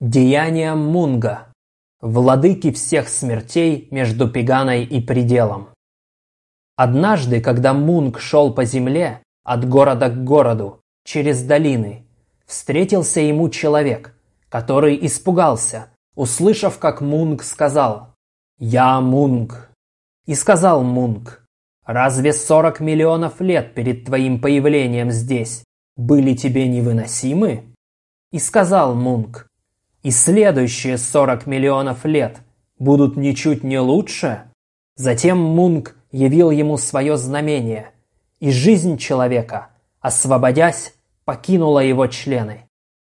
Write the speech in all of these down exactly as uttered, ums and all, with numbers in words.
Деяния Мунга, владыки всех смертей между Пеганой и пределом. Однажды, когда Мунг шел по земле, от города к городу, через долины, встретился ему человек, который испугался, услышав, как Мунг сказал: «Я Мунг». И сказал Мунг: «Разве сорок миллионов лет перед твоим появлением здесь были тебе невыносимы?» И сказал Мунг: «И следующие сорок миллионов лет будут ничуть не лучше». Затем Мунг явил ему свое знамение, и жизнь человека, освободясь, покинула его члены.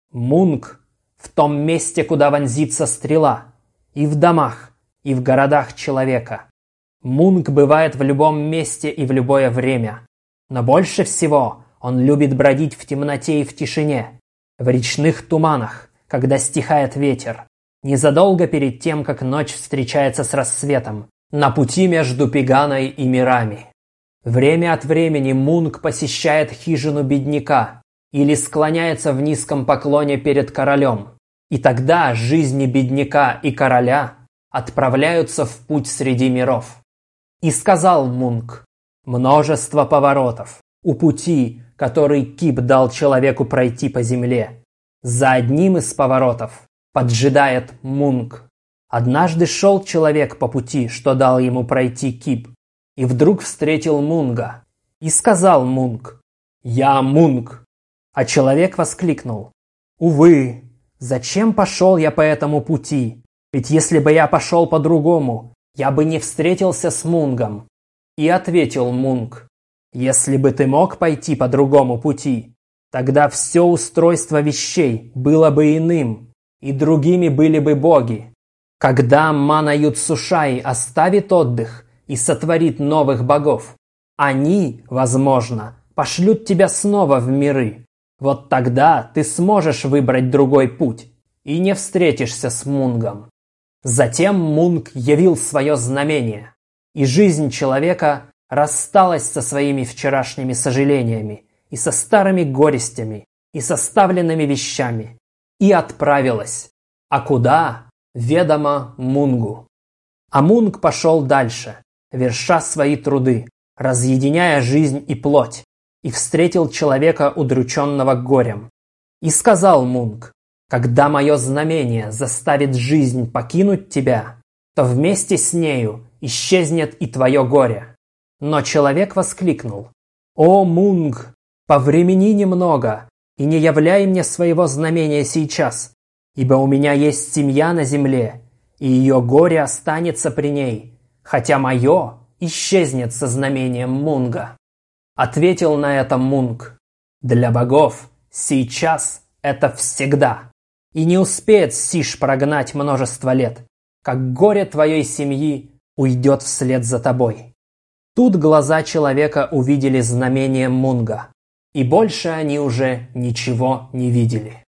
Мунг в том месте, куда вонзится стрела, и в домах, и в городах человека. Мунг бывает в любом месте и в любое время, но больше всего он любит бродить в темноте и в тишине, в речных туманах, когда стихает ветер, незадолго перед тем, как ночь встречается с рассветом, на пути между Пеганой и мирами. Время от времени Мунг посещает хижину бедняка или склоняется в низком поклоне перед королем, и тогда жизни бедняка и короля отправляются в путь среди миров. И сказал Мунг: «Множество поворотов у пути, который Киб дал человеку пройти по земле. За одним из поворотов поджидает Мунг». Однажды шел человек по пути, что дал ему пройти Киб, и вдруг встретил Мунга. И сказал Мунг: «Я Мунг». А человек воскликнул: «Увы, зачем пошел я по этому пути? Ведь если бы я пошел по-другому, я бы не встретился с Мунгом». И ответил Мунг: «Если бы ты мог пойти по другому пути, тогда все устройство вещей было бы иным, и другими были бы боги. Когда Мана Юцушай оставит отдых и сотворит новых богов, они, возможно, пошлют тебя снова в миры. Вот тогда ты сможешь выбрать другой путь и не встретишься с Мунгом». Затем Мунг явил свое знамение, и жизнь человека рассталась со своими вчерашними сожалениями и со старыми горестями и со оставленными вещами, и отправилась. А куда? Ведомо Мунгу. А Мунг пошел дальше, верша свои труды, разъединяя жизнь и плоть, и встретил человека, удрученного горем. И сказал Мунг: «Когда мое знамение заставит жизнь покинуть тебя, то вместе с нею исчезнет и твое горе». Но человек воскликнул: «О, Мунг, повремени немного и не являй мне своего знамения сейчас, ибо у меня есть семья на земле, и ее горе останется при ней, хотя мое исчезнет со знамением Мунга». Ответил на это Мунг: «Для богов сейчас это всегда, и не успеет Сиш прогнать множество лет, как горе твоей семьи уйдет вслед за тобой». Тут глаза человека увидели знамение Мунга, и больше они уже ничего не видели.